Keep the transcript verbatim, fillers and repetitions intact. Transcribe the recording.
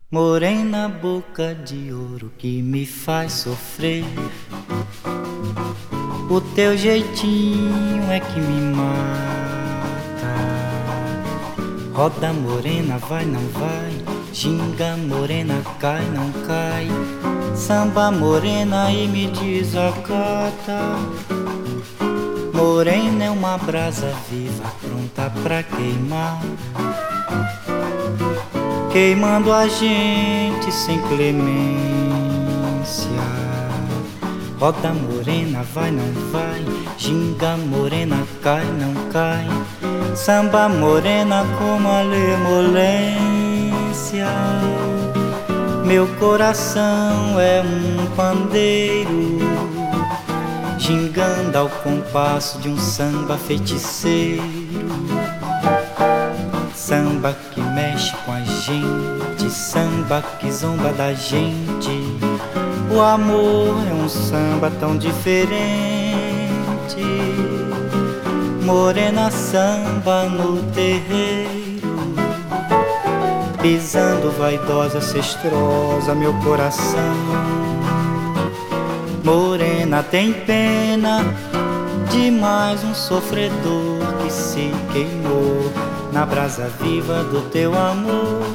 Morena, boca de ouro que me faz sofrer. O teu jeitinho é que me mata. Roda morena, vai, não vai. Ginga morena, cai, não cai. Samba morena e me desacata. Morena é uma brasa viva, pronta pra queimar, queimando a gente sem clemência. Roda morena, vai, não vai. Ginga morena, cai, não cai. Samba morena com malemolência. Meu coração é um pandeiro, gingando ao compasso de um samba feiticeiro. Samba que mexe com a gente, samba que zomba da gente. O amor é um samba tão diferente. Morena samba no terreiro, pisando vaidosa, cestrosa, meu coração. Morena tem pena de mais um sofredor que se queimou na brasa viva do teu amor.